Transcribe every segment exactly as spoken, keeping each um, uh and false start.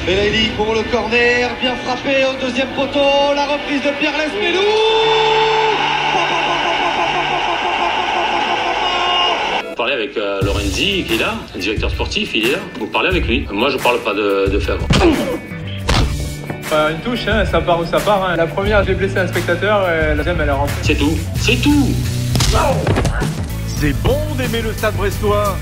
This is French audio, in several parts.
Fellaini pour le corner, bien frappé au deuxième poteau, la reprise de Pierre Lesmelou. Vous parlez avec euh, Lorenzi, qui est là, le directeur sportif, il est là. Vous parlez avec lui. Moi, je parle pas de, de Fèvre. Euh, une touche, hein, ça part où ça part. Hein. La première, j'ai blessé un spectateur, et la deuxième, elle est rentrée. C'est tout. C'est tout. C'est bon d'aimer le Stade brestois.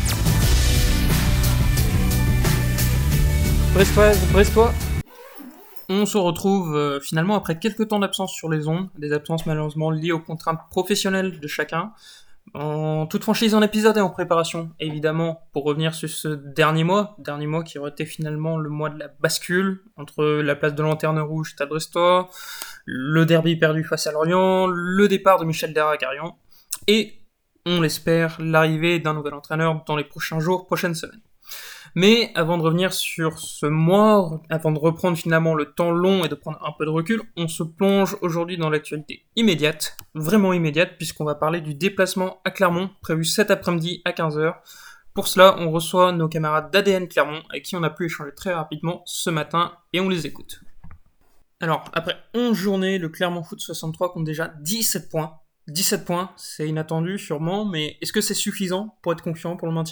Brestoise, Brestois. On se retrouve euh, finalement après quelques temps d'absence sur les ondes, des absences malheureusement liées aux contraintes professionnelles de chacun. En toute franchise, un épisode est en préparation, évidemment, pour revenir sur ce dernier mois, dernier mois qui aurait été finalement le mois de la bascule, entre la place de Lanterne Rouge, Stade Brestois, le derby perdu face à Lorient, le départ de Michel Daracarian, et, on l'espère, l'arrivée d'un nouvel entraîneur dans les prochains jours, prochaines semaines. Mais avant de revenir sur ce mois, avant de reprendre finalement le temps long et de prendre un peu de recul, on se plonge aujourd'hui dans l'actualité immédiate, vraiment immédiate, puisqu'on va parler du déplacement à Clermont, prévu cet après-midi à quinze heures. Pour cela, on reçoit nos camarades d'A D N Clermont, avec qui on a pu échanger très rapidement ce matin, et on les écoute. Alors, après onze journées, le Clermont Foot soixante-trois compte déjà dix-sept points. dix-sept points, c'est inattendu sûrement, mais est-ce que c'est suffisant pour être confiant pour le maintien ?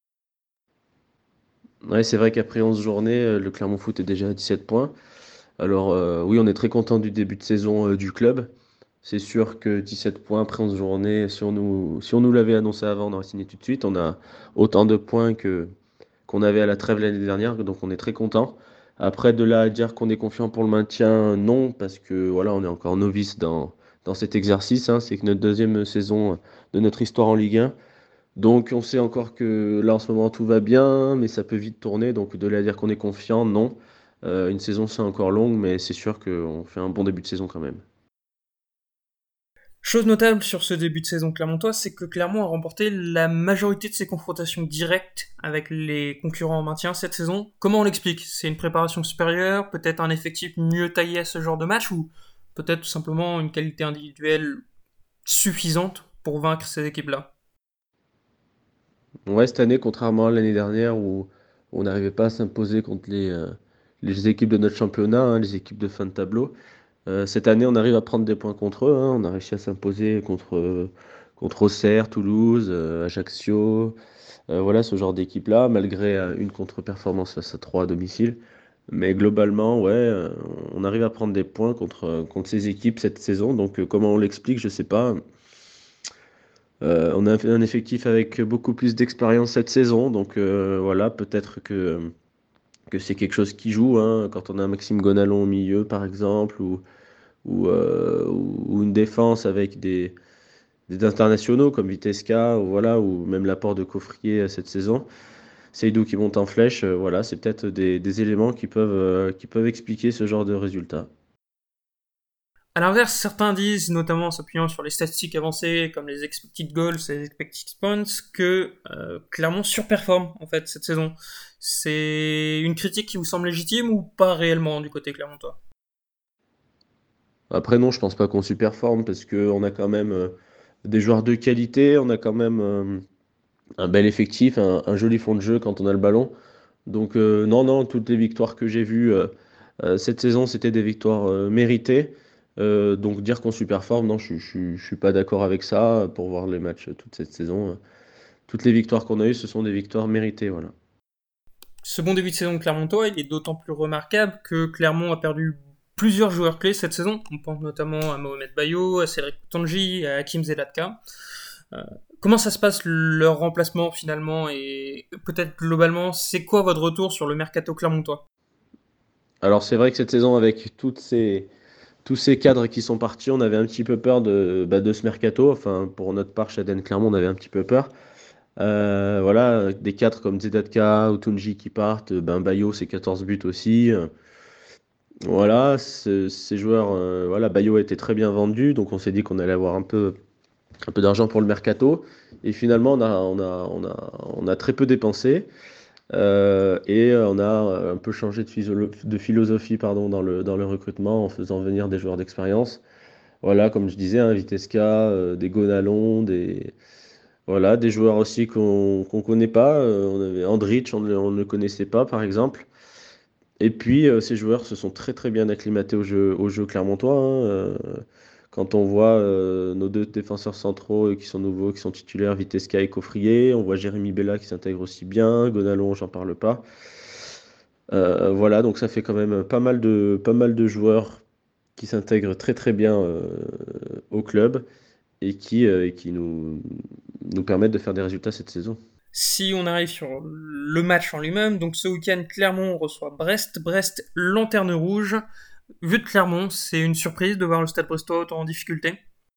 Ouais, c'est vrai qu'après onze journées, le Clermont Foot est déjà à dix-sept points. Alors euh, oui, on est très content du début de saison euh, du club. C'est sûr que dix-sept points après onze journées, si on nous, si on nous l'avait annoncé avant, on aurait signé tout de suite. On a autant de points que, qu'on avait à la trêve l'année dernière, donc on est très content. Après, de là à dire qu'on est confiant pour le maintien, non, parce que voilà, on est encore novice dans, dans cet exercice. Hein. C'est que notre deuxième saison de notre histoire en Ligue un. Donc on sait encore que là en ce moment tout va bien, mais ça peut vite tourner. Donc de là à dire qu'on est confiant, non. Euh, une saison c'est encore longue, mais c'est sûr qu'on fait un bon début de saison quand même. Chose notable sur ce début de saison clermontois, c'est que Clermont a remporté la majorité de ses confrontations directes avec les concurrents en maintien cette saison. Comment on l'explique ? C'est une préparation supérieure, peut-être un effectif mieux taillé à ce genre de match, ou peut-être tout simplement une qualité individuelle suffisante pour vaincre ces équipes-là ? Ouais, cette année, contrairement à l'année dernière où on n'arrivait pas à s'imposer contre les, euh, les équipes de notre championnat, hein, les équipes de fin de tableau, euh, cette année on arrive à prendre des points contre eux. Hein. On a réussi à s'imposer contre, euh, contre Auxerre, Toulouse, euh, Ajaccio, euh, voilà ce genre d'équipe-là, malgré euh, une contre-performance face à trois à domicile. Mais globalement, ouais, euh, on arrive à prendre des points contre, contre ces équipes cette saison. Donc euh, comment on l'explique, je sais pas. Euh, on a un effectif avec beaucoup plus d'expérience cette saison, donc euh, voilà, peut-être que, que c'est quelque chose qui joue, hein, quand on a un Maxime Gonalon au milieu, par exemple, ou, ou, euh, ou une défense avec des, des internationaux comme Vitesca, ou, voilà, ou même l'apport de Coffrier cette saison. Seydou qui monte en flèche, euh, voilà, c'est peut-être des, des éléments qui peuvent, euh, qui peuvent expliquer ce genre de résultat. À l'inverse, certains disent, notamment en s'appuyant sur les statistiques avancées comme les expected goals et les expected points, que euh, Clermont surperforme en fait cette saison. C'est une critique qui vous semble légitime ou pas réellement du côté clermontois ? Après non, je pense pas qu'on superforme parce qu'on a quand même euh, des joueurs de qualité, on a quand même euh, un bel effectif, un, un joli fond de jeu quand on a le ballon. Donc euh, non, non, toutes les victoires que j'ai vues euh, euh, cette saison, c'était des victoires euh, méritées. Euh, donc dire qu'on superforme, non, je, je, je suis pas d'accord avec ça. Pour voir les matchs euh, toute cette saison, euh, toutes les victoires qu'on a eues, ce sont des victoires méritées, voilà. Ce bon début de saison de Clermontois, il est d'autant plus remarquable que Clermont a perdu plusieurs joueurs clés cette saison. On pense notamment à Mohamed Bayo, à Cédric Tanji, à Hakim Zelatka. Euh, comment ça se passe leur remplacement finalement, et peut-être globalement, c'est quoi votre retour sur le mercato clermontois ? Alors c'est vrai que cette saison, avec toutes ces, tous ces cadres qui sont partis, on avait un petit peu peur de, bah, de ce mercato. Enfin, pour notre part, chez Aden Clermont, on avait un petit peu peur. Euh, voilà, des cadres comme Zedatka ou Tunji qui partent, ben Bayo, c'est quatorze buts aussi. Voilà, ce- ces joueurs, euh, voilà, Bayo a été très bien vendu, donc on s'est dit qu'on allait avoir un peu, un peu d'argent pour le mercato. Et finalement, on a, on a, on a, on a très peu dépensé. Euh, et euh, on a un peu changé de, physio- de philosophie pardon, dans le, dans le recrutement en faisant venir des joueurs d'expérience. Voilà, comme je disais, hein, Vitesca, euh, des Gonalons, des, voilà, des joueurs aussi qu'on qu'on connaît pas. Euh, on avait Andrich, on ne on ne le connaissait pas par exemple. Et puis, euh, ces joueurs se sont très très bien acclimatés au jeu, au jeu clermontois, hein. Euh, quand on voit euh, nos deux défenseurs centraux euh, qui sont nouveaux, qui sont titulaires, Vitesca et Coffrier, on voit Jérémy Bella qui s'intègre aussi bien, Gonalon, j'en parle pas. Euh, voilà, donc ça fait quand même pas mal de, pas mal de joueurs qui s'intègrent très très bien euh, au club et qui, euh, et qui nous, nous permettent de faire des résultats cette saison. Si on arrive sur le match en lui-même, donc ce week-end, Clermont reçoit Brest. Brest, lanterne rouge. Vu de Clermont, c'est une surprise de voir le Stade Brestois autant en difficulté.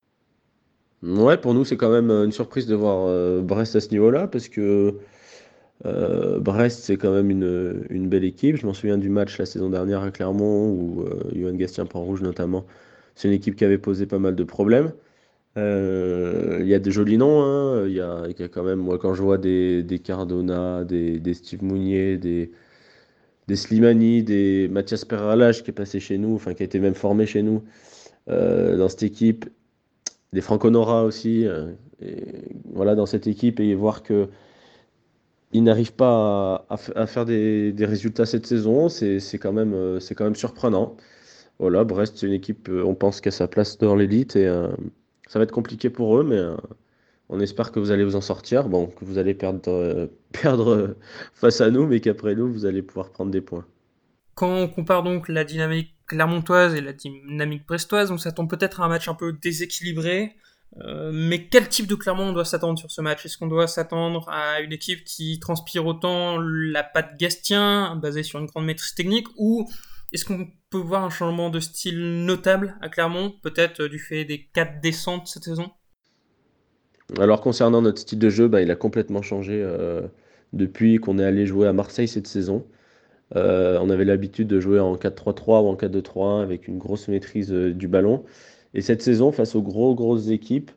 Ouais, pour nous, c'est quand même une surprise de voir euh, Brest à ce niveau-là, parce que euh, Brest, c'est quand même une, une belle équipe. Je m'en souviens du match la saison dernière à Clermont, où euh, Johan Gastien prend rouge notamment. C'est une équipe qui avait posé pas mal de problèmes. Euh, Il y a des jolis noms, hein. Il y a, il y a quand même, moi, quand je vois des, des Cardona, des, des Steve Mounier, des, des Slimani, des Mathias Perralage qui est passé chez nous, enfin qui a été même formé chez nous euh, dans cette équipe, des Franco Nora aussi, euh, et voilà, dans cette équipe, et voir que ils n'arrivent pas à, à, à faire des, des, résultats cette saison, c'est c'est quand même, euh, c'est quand même surprenant. Voilà, Brest, c'est une équipe, euh, on pense qu'à sa place dans l'élite, et euh, ça va être compliqué pour eux, mais euh, on espère que vous allez vous en sortir, bon, que vous allez perdre, euh, perdre euh, face à nous, mais qu'après nous, vous allez pouvoir prendre des points. Quand on compare donc la dynamique clermontoise et la dynamique brestoise, on s'attend peut-être à un match un peu déséquilibré. Euh, mais quel type de Clermont on doit s'attendre sur ce match? Est-ce qu'on doit s'attendre à une équipe qui transpire autant la patte Gastien, basée sur une grande maîtrise technique, ou est-ce qu'on peut voir un changement de style notable à Clermont, peut-être du fait des quatre descentes cette saison? Alors concernant notre style de jeu, bah, il a complètement changé euh, depuis qu'on est allé jouer à Marseille cette saison. Euh, on avait l'habitude de jouer en quatre trois trois ou en quatre deux trois un avec une grosse maîtrise euh, du ballon. Et cette saison, face aux gros, grosses équipes,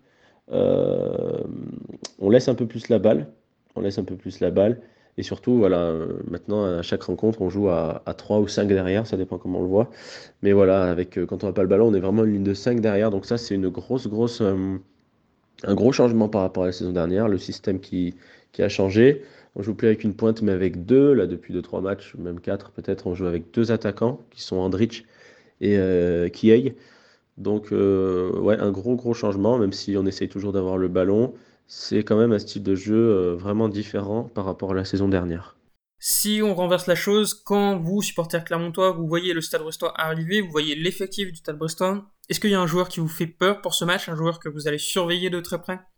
euh, on laisse un peu plus la balle. On laisse un peu plus la balle. Et surtout, voilà, euh, maintenant, à chaque rencontre, on joue à, à trois ou cinq derrière, ça dépend comment on le voit. Mais voilà, avec, euh, quand on n'a pas le ballon, on est vraiment une ligne de cinq derrière. Donc ça, c'est une grosse, grosse, euh, un gros changement par rapport à la saison dernière. Le système qui, qui a changé. On joue plus avec une pointe, mais avec deux. Là, depuis deux trois matchs, même quatre peut-être, on joue avec deux attaquants qui sont Andrich et euh, Kiei. Donc, euh, ouais, un gros, gros changement, même si on essaye toujours d'avoir le ballon. C'est quand même un style de jeu euh, vraiment différent par rapport à la saison dernière. Si on renverse la chose, quand vous, supporters clermontois, vous voyez le Stade Brestois arriver, vous voyez l'effectif du Stade Brestois, est-ce qu'il y a un joueur qui vous fait peur pour ce match, un joueur que vous allez surveiller de très près?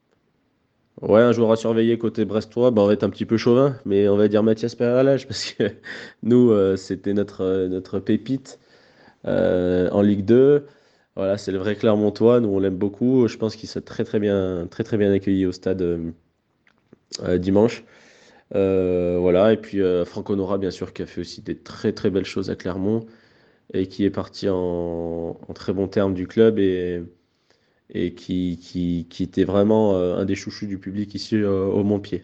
Ouais, un joueur à surveiller côté brestois, bah, on va être un petit peu chauvin, mais on va dire Mathias Perralage, parce que nous, euh, c'était notre, euh, notre pépite euh, en Ligue deux. Voilà, c'est le vrai Clermontois, nous on l'aime beaucoup. Je pense qu'il s'est très très bien, très très bien accueilli au stade euh, euh, dimanche. Euh, voilà, et puis euh, Franco Nora, bien sûr, qui a fait aussi des très très belles choses à Clermont et qui est parti en, en très bons termes du club et, et qui, qui, qui était vraiment euh, un des chouchous du public ici euh, au Montpied.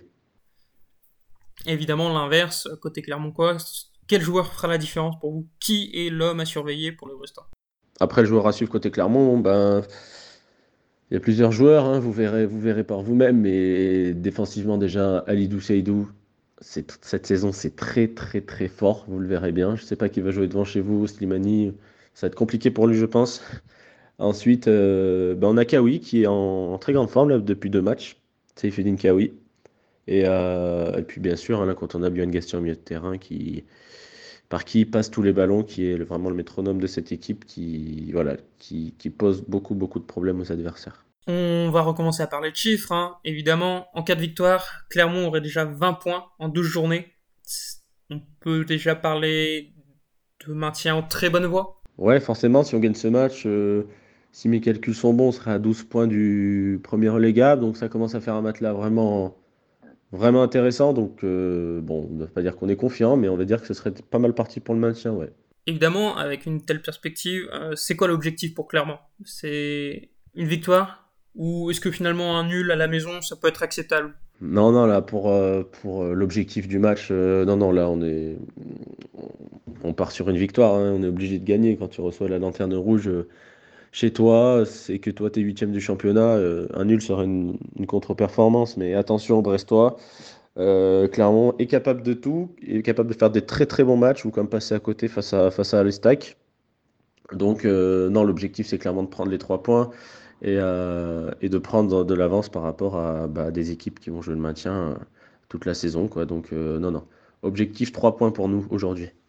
Évidemment, l'inverse, côté clermontois, quel joueur fera la différence pour vous? Qui est l'homme à surveiller pour le Brestois? Après, le joueur à suivre côté Clermont, ben, il y a plusieurs joueurs, hein, vous verrez, vous verrez par vous-même, mais défensivement déjà, Alidou Seydou, c'est, toute cette saison, c'est très très très fort, vous le verrez bien. Je ne sais pas qui va jouer devant chez vous, Slimani, ça va être compliqué pour lui, je pense. Ensuite, euh, ben, on a Kawi qui est en, en très grande forme là, depuis deux matchs, Seyfedine Kawi. Et, euh, et puis bien sûr, hein, l'incontournable Yoann Gastien au milieu de terrain qui, par qui il passe tous les ballons, qui est le- vraiment le métronome de cette équipe, qui, voilà, qui, qui pose beaucoup beaucoup de problèmes aux adversaires. On va recommencer à parler de chiffres, hein. Évidemment, en cas de victoire, Clermont aurait déjà vingt points en douze journées. On peut déjà parler de maintien en très bonne voie. Ouais, forcément, si on gagne ce match, euh, si mes calculs sont bons, on sera à douze points du premier relégable, donc ça commence à faire un matelas vraiment, vraiment intéressant. Donc, euh, bon, on ne va pas dire qu'on est confiant, mais on va dire que ce serait pas mal parti pour le maintien, ouais. Évidemment, avec une telle perspective, euh, c'est quoi l'objectif pour Clermont? C'est une victoire? Ou est-ce que finalement un nul à la maison, ça peut être acceptable? Non, non, là, pour, euh, pour euh, l'objectif du match, euh, non, non, là, on est, on part sur une victoire, hein, on est obligé de gagner. Quand tu reçois la lanterne rouge euh, chez toi, c'est que toi, tu es huitième du championnat, euh, un nul serait une, une contre-performance, mais attention, Brestois, Euh, Clermont est capable de tout, est capable de faire des très très bons matchs ou comme passer à côté face à, face à l'Estac. Donc, euh, non, l'objectif, c'est clairement de prendre les trois points et, euh, et de prendre de l'avance par rapport à bah, des équipes qui vont jouer le maintien euh, toute la saison, quoi. Donc, euh, non, non. Objectif trois points pour nous aujourd'hui.